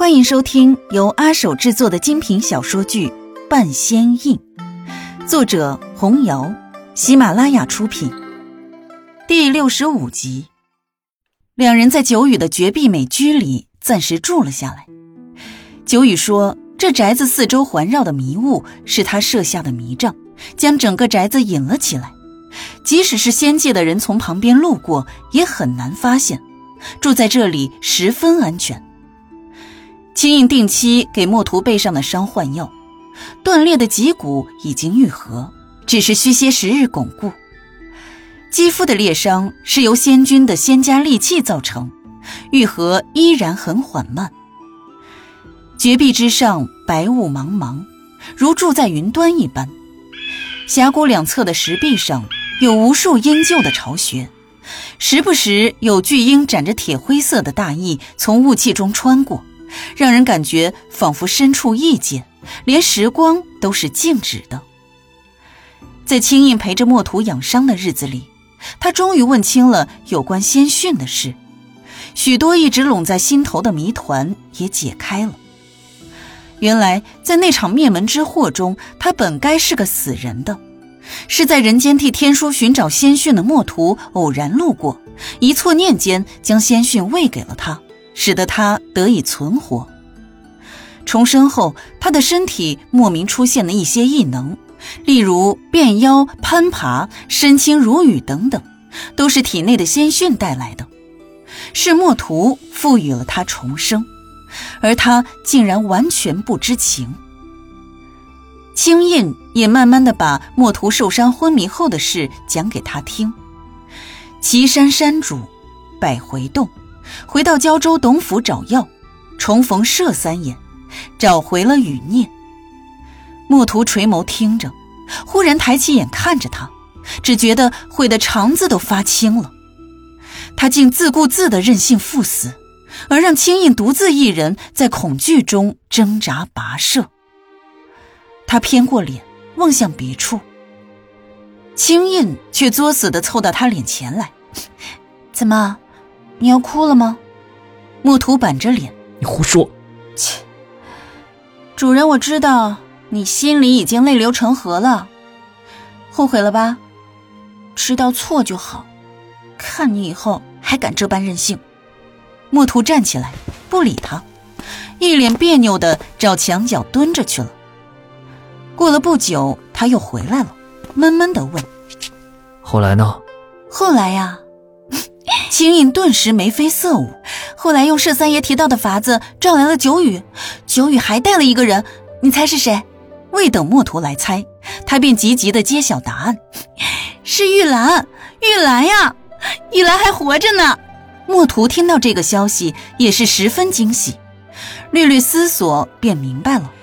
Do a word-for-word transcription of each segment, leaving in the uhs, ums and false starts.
欢迎收听由阿手制作的精品小说剧《半仙印》，作者红瑶，喜马拉雅出品。第六十五集。两人在九宇的绝壁美居里暂时住了下来。九宇说，这宅子四周环绕的迷雾是他设下的迷障，将整个宅子引了起来，即使是仙界的人从旁边路过也很难发现，住在这里十分安全。青印定期给墨图背上的伤换药，断裂的脊骨已经愈合，只是需些时日巩固。肌肤的裂伤是由仙君的仙家利器造成，愈合依然很缓慢。绝壁之上白雾茫茫，如住在云端一般。峡谷两侧的石壁上有无数鹰鹫的巢穴，时不时有巨鹰展着铁灰色的大翼从雾气中穿过，让人感觉仿佛身处异界，连时光都是静止的。在青印陪着墨图养伤的日子里，他终于问清了有关仙训的事，许多一直拢在心头的谜团也解开了。原来在那场灭门之祸中，他本该是个死人的，是在人间替天书寻找仙训的墨图偶然路过，一错念间将仙训喂给了他，使得他得以存活。重生后，他的身体莫名出现了一些异能，例如变妖、攀爬、身轻如羽等等，都是体内的仙训带来的，是墨图赋予了他重生，而他竟然完全不知情。青印也慢慢地把墨图受伤昏迷后的事讲给他听。岐山山主，百回洞，回到胶州董府找药，重逢麝三眼，找回了余念。墨图垂眸听着，忽然抬起眼看着他，只觉得悔得肠子都发青了。他竟自顾自地任性赴死，而让青印独自一人在恐惧中挣扎跋涉。他偏过脸望向别处，青印却作死地凑到他脸前来。怎么，你要哭了吗？墨图板着脸， 你胡说。 切，主人，我知道你心里已经泪流成河了，后悔了吧？知道错就好，看你以后还敢这般任性。墨图站起来不理他，一脸别扭地找墙角蹲着去了。过了不久，他又回来了，闷闷地问， 后来呢？ 后来呀，青印顿时眉飞色舞。后来用麝三爷提到的法子召来了九宇，九宇还带了一个人，你猜是谁？未等墨图来猜，他便急急地揭晓答案，是玉兰。玉兰呀，玉兰还活着呢。墨图听到这个消息也是十分惊喜，略略思索便明白了。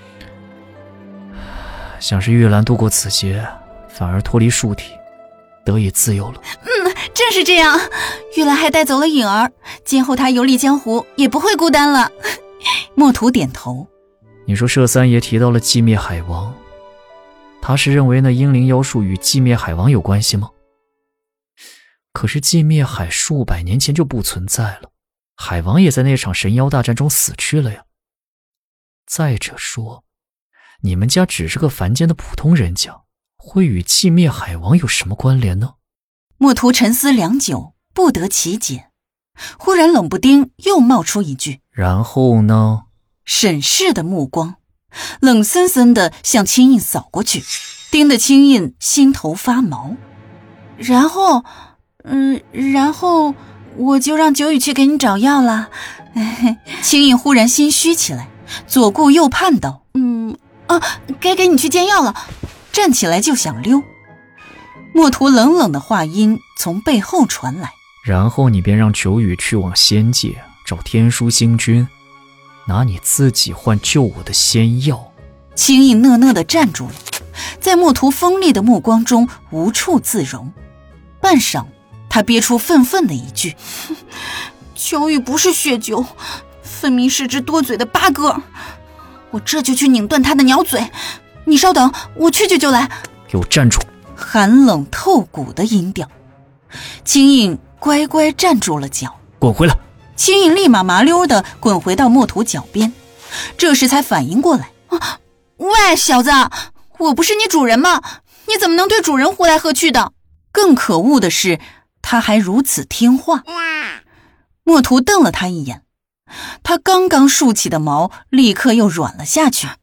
想是玉兰度过此劫，反而脱离树体，得以自由了。 嗯，正是这样。玉兰还带走了颖儿，今后他游历江湖也不会孤单了。墨图点头。 你说麝三爷提到了寂灭海王，他是认为那英灵妖术与寂灭海王有关系吗？可是寂灭海数百年前就不存在了，海王也在那场神妖大战中死去了呀。再者说，你们家只是个凡间的普通人家，会与寂灭海王有什么关联呢？ 墨图沉思良久，不得其解。忽然冷不丁又冒出一句， 然后呢？ 审视的目光冷森森地向青印扫过去，盯得青印心头发毛。然后嗯，然后我就让九宇去给你找药了。青印忽然心虚起来，左顾右盼道，嗯啊，该给你去煎药了，站起来就想溜。墨图冷冷的话音从背后传来， 然后你便让九宇去往仙界找天书星君，拿你自己换救我的仙药。 青印讷讷地站住了，在墨图锋利的目光中无处自容。半晌，他憋出愤愤的一句，九宇不是血酒，分明是只多嘴的八哥，我这就去拧断他的鸟嘴。你稍等，我去去就来。 给我站住！ 寒冷透骨的音调。青印乖乖站住了脚。 滚回来！ 青印立马麻溜地滚回到墨图脚边， 这时才反应过来。啊，喂，小子，我不是你主人吗？你怎么能对主人呼来喝去的？更可恶的是，他还如此听话。墨图瞪了他一眼，他刚刚竖起的毛立刻又软了下去。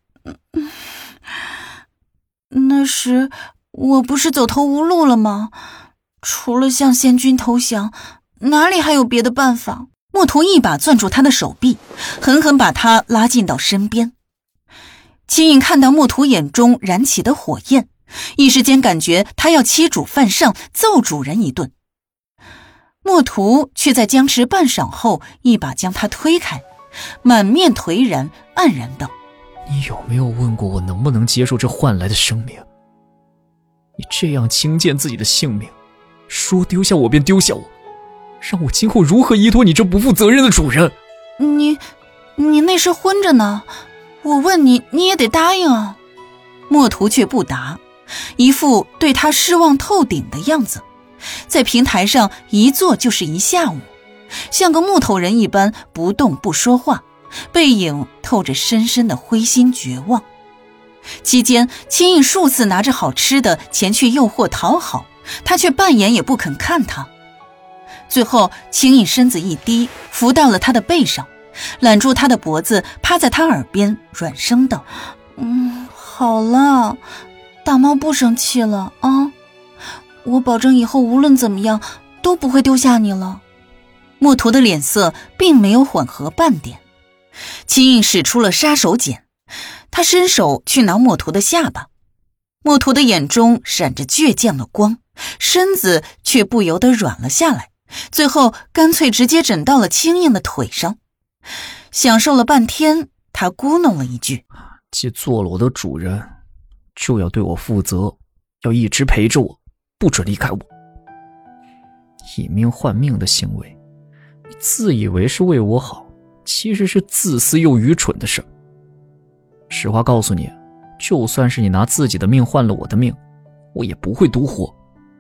那时我不是走投无路了吗？除了向仙君投降，哪里还有别的办法？墨图一把攥住他的手臂，狠狠把他拉近到身边。秦颖看到墨图眼中燃起的火焰，一时间感觉他要欺主犯上，揍主人一顿。墨图却在僵持半晌后，一把将他推开，满面颓然，黯然道： 你有没有问过我能不能接受这换来的生命？你这样轻贱自己的性命，说丢下我便丢下我，让我今后如何依托你这不负责任的主人？ 你你那时昏着呢，我问你你也得答应啊。墨图却不答，一副对他失望透顶的样子，在平台上一坐就是一下午，像个木头人一般不动不说话，背影透着深深的灰心绝望。期间秦颖数次拿着好吃的前去诱惑讨好，他却半眼也不肯看他。最后秦颖身子一低，伏到了他的背上，揽住他的脖子，趴在他耳边软声道：嗯，好了，大猫不生气了啊，我保证以后无论怎么样都不会丢下你了。墨图的脸色并没有缓和半点，秦颖使出了杀手锏，他伸手去挠墨图的下巴，墨图的眼中闪着倔强的光，身子却不由得软了下来，最后干脆直接枕到了青硬的腿上。享受了半天，他咕哝了一句： 既做了我的主人，就要对我负责，要一直陪着我，不准离开我。以命换命的行为，你自以为是为我好，其实是自私又愚蠢的事。实话告诉你，就算是你拿自己的命换了我的命，我也不会独活。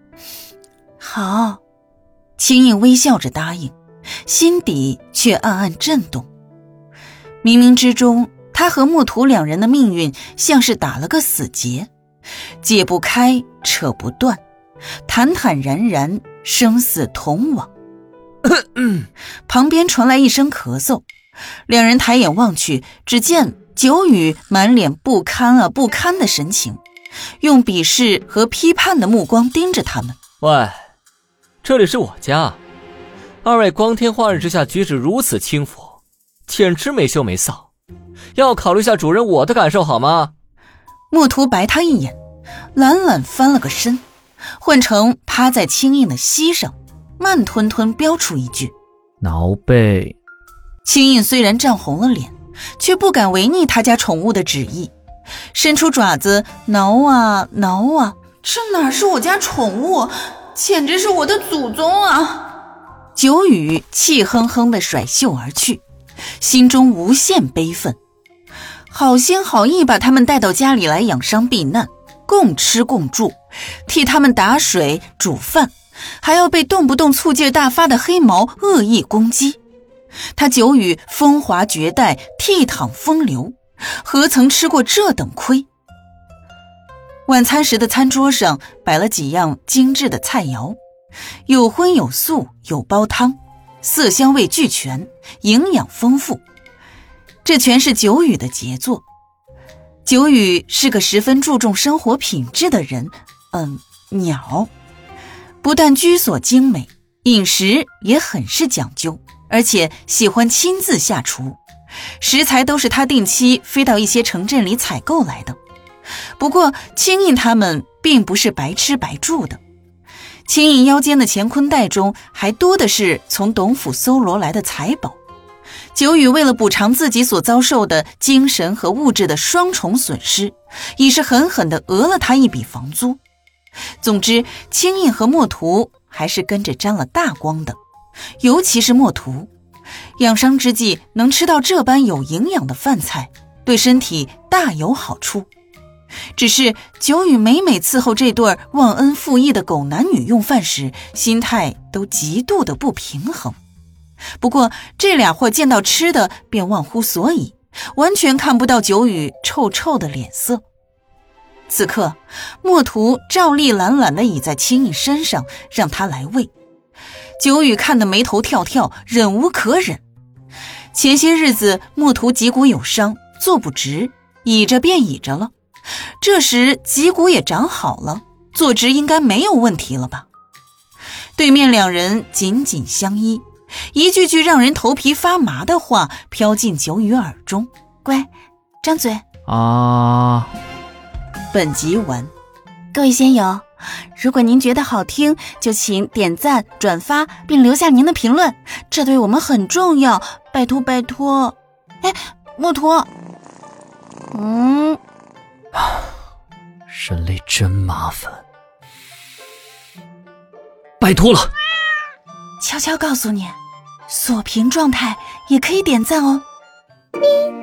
好，秦颖微笑着答应，心底却暗暗震动。冥冥之中，他和墨图两人的命运像是打了个死结，解不开，扯不断，坦坦然然，生死同往。旁边传来一声咳嗽，两人抬眼望去，只见九宇满脸不堪啊不堪的神情，用鄙视和批判的目光盯着他们。 喂，这里是我家，二位光天化日之下举止如此轻浮，简直没羞没臊，要考虑下主人我的感受好吗？ 墨图白他一眼，懒懒翻了个身，换成趴在青硬的膝上，慢吞吞飙出一句： 挠背。 青硬虽然涨红了脸，却不敢违逆他家宠物的旨意，伸出爪子挠啊挠啊，这哪是我家宠物，简直是我的祖宗啊！九宇气哼哼地甩袖而去，心中无限悲愤，好心好意把他们带到家里来养伤避难，共吃共住，替他们打水煮饭，还要被动不动醋劲大发的黑毛恶意攻击。他九宇风华绝代，倜傥风流，何曾吃过这等亏？晚餐时的餐桌上摆了几样精致的菜肴，有荤有素有煲汤，色香味俱全，营养丰富，这全是九宇的杰作。九宇是个十分注重生活品质的人，嗯，鸟，不但居所精美，饮食也很是讲究，而且喜欢亲自下厨，食材都是他定期飞到一些城镇里采购来的。不过青印他们并不是白吃白住的，青印腰间的乾坤袋中还多的是从董府搜罗来的财宝。九宇为了补偿自己所遭受的精神和物质的双重损失，已是狠狠地讹了他一笔房租。总之，青印和墨图还是跟着沾了大光的，尤其是墨图，养伤之际能吃到这般有营养的饭菜，对身体大有好处。只是九宇每每伺候这对忘恩负义的狗男女用饭时，心态都极度的不平衡。不过这俩货见到吃的便忘乎所以， 完全看不到九宇臭臭的脸色。此刻墨图照例懒懒地倚在青翼身上，让他来喂。九宇看得眉头跳跳，忍无可忍。前些日子墨图脊骨有伤，坐不直，倚着便倚着了，这时脊骨也长好了，坐直应该没有问题了吧。对面两人紧紧相依，一句句让人头皮发麻的话飘进九宇耳中。乖，张嘴啊！ 本集完。各位仙友，如果您觉得好听，就请点赞、转发并留下您的评论，这对我们很重要，拜托拜托。哎，墨图，嗯， 人类真麻烦，拜托了。 悄悄告诉你，锁屏状态也可以点赞哦。咪